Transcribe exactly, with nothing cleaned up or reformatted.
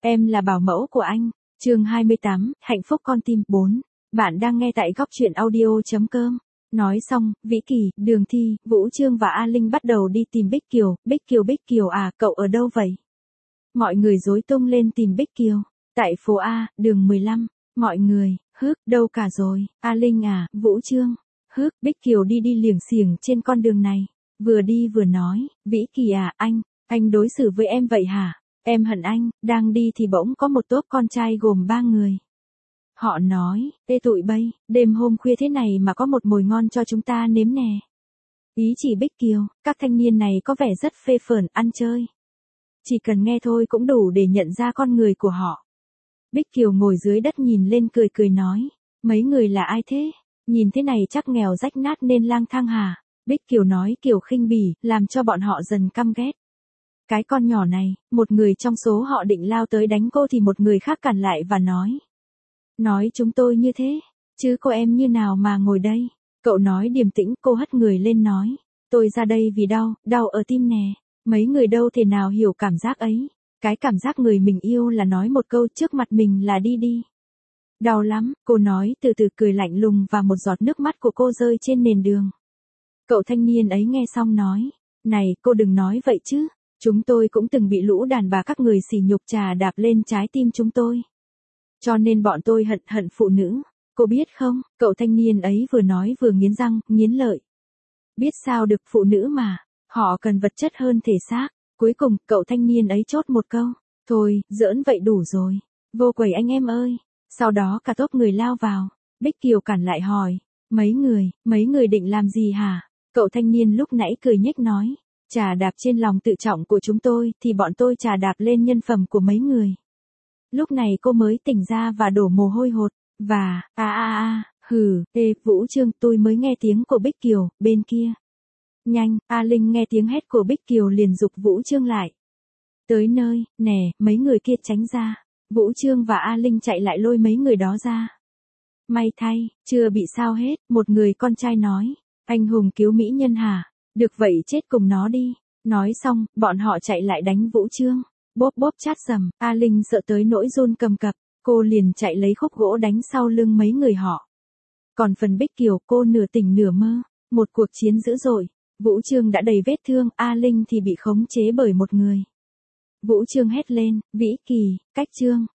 Em là bảo mẫu của anh. Chương hai mươi tám, hạnh phúc con tim. bốn. Bạn đang nghe tại góc truyện audio chấm com. Nói xong, Vĩ Kỳ, Đường Thi, Vũ Chương và A Linh bắt đầu đi tìm Bích Kiều. Bích Kiều Bích Kiều à, cậu ở đâu vậy? Mọi người rối tung lên tìm Bích Kiều. Tại phố A, đường mười lăm. Mọi người, hức, đâu cả rồi? A Linh à, Vũ Chương. Hức, Bích Kiều đi đi liềng xiềng trên con đường này. Vừa đi vừa nói, Vĩ Kỳ à, anh, anh đối xử với em vậy hả? Em hận anh. Đang đi thì bỗng có một tốp con trai gồm ba người. Họ nói, ê tụi bay, đêm hôm khuya thế này mà có một mồi ngon cho chúng ta nếm nè. Ý chỉ Bích Kiều, các thanh niên này có vẻ rất phê phởn ăn chơi. Chỉ cần nghe thôi cũng đủ để nhận ra con người của họ. Bích Kiều ngồi dưới đất nhìn lên cười cười nói, mấy người là ai thế? Nhìn thế này chắc nghèo rách nát nên lang thang hả? Bích Kiều nói kiểu khinh bỉ, làm cho bọn họ dần căm ghét. Cái con nhỏ này, một người trong số họ định lao tới đánh cô thì một người khác cản lại và nói. Nói chúng tôi như thế, chứ cô em như nào mà ngồi đây? Cậu nói điềm tĩnh, cô hất người lên nói. Tôi ra đây vì đau, đau ở tim nè. Mấy người đâu thể nào hiểu cảm giác ấy. Cái cảm giác người mình yêu là nói một câu trước mặt mình là đi đi. Đau lắm, cô nói từ từ cười lạnh lùng và một giọt nước mắt của cô rơi trên nền đường. Cậu thanh niên ấy nghe xong nói. Này, cô đừng nói vậy chứ. Chúng tôi cũng từng bị lũ đàn bà các người sỉ nhục trà đạp lên trái tim chúng tôi. Cho nên bọn tôi hận hận phụ nữ. Cô biết không, cậu thanh niên ấy vừa nói vừa nghiến răng, nghiến lợi. Biết sao được phụ nữ mà, họ cần vật chất hơn thể xác. Cuối cùng, cậu thanh niên ấy chốt một câu. Thôi, giỡn vậy đủ rồi. Vô quầy anh em ơi. Sau đó cả tốp người lao vào. Bích Kiều cản lại hỏi. Mấy người, mấy người định làm gì hả? Cậu thanh niên lúc nãy cười nhếch nói. Trà đạp trên lòng tự trọng của chúng tôi thì bọn tôi trà đạp lên nhân phẩm của mấy người. Lúc này cô mới tỉnh ra và đổ mồ hôi hột. Và, a a a, hừ, ê, Vũ Chương, tôi mới nghe tiếng của Bích Kiều, bên kia. Nhanh, A Linh nghe tiếng hét của Bích Kiều liền giục Vũ Chương lại. Tới nơi, nè, mấy người kia tránh ra. Vũ Chương và A Linh chạy lại lôi mấy người đó ra. May thay, chưa bị sao hết, một người con trai nói. Anh hùng cứu mỹ nhân hả? Được vậy chết cùng nó đi. Nói xong, bọn họ chạy lại đánh Vũ Chương. Bóp bóp chát sầm, A Linh sợ tới nỗi run cầm cập. Cô liền chạy lấy khúc gỗ đánh sau lưng mấy người họ. Còn phần Bích Kiều cô nửa tỉnh nửa mơ. Một cuộc chiến dữ dội. Vũ Chương đã đầy vết thương, A Linh thì bị khống chế bởi một người. Vũ Chương hét lên, Vĩ Kỳ, cách Chương.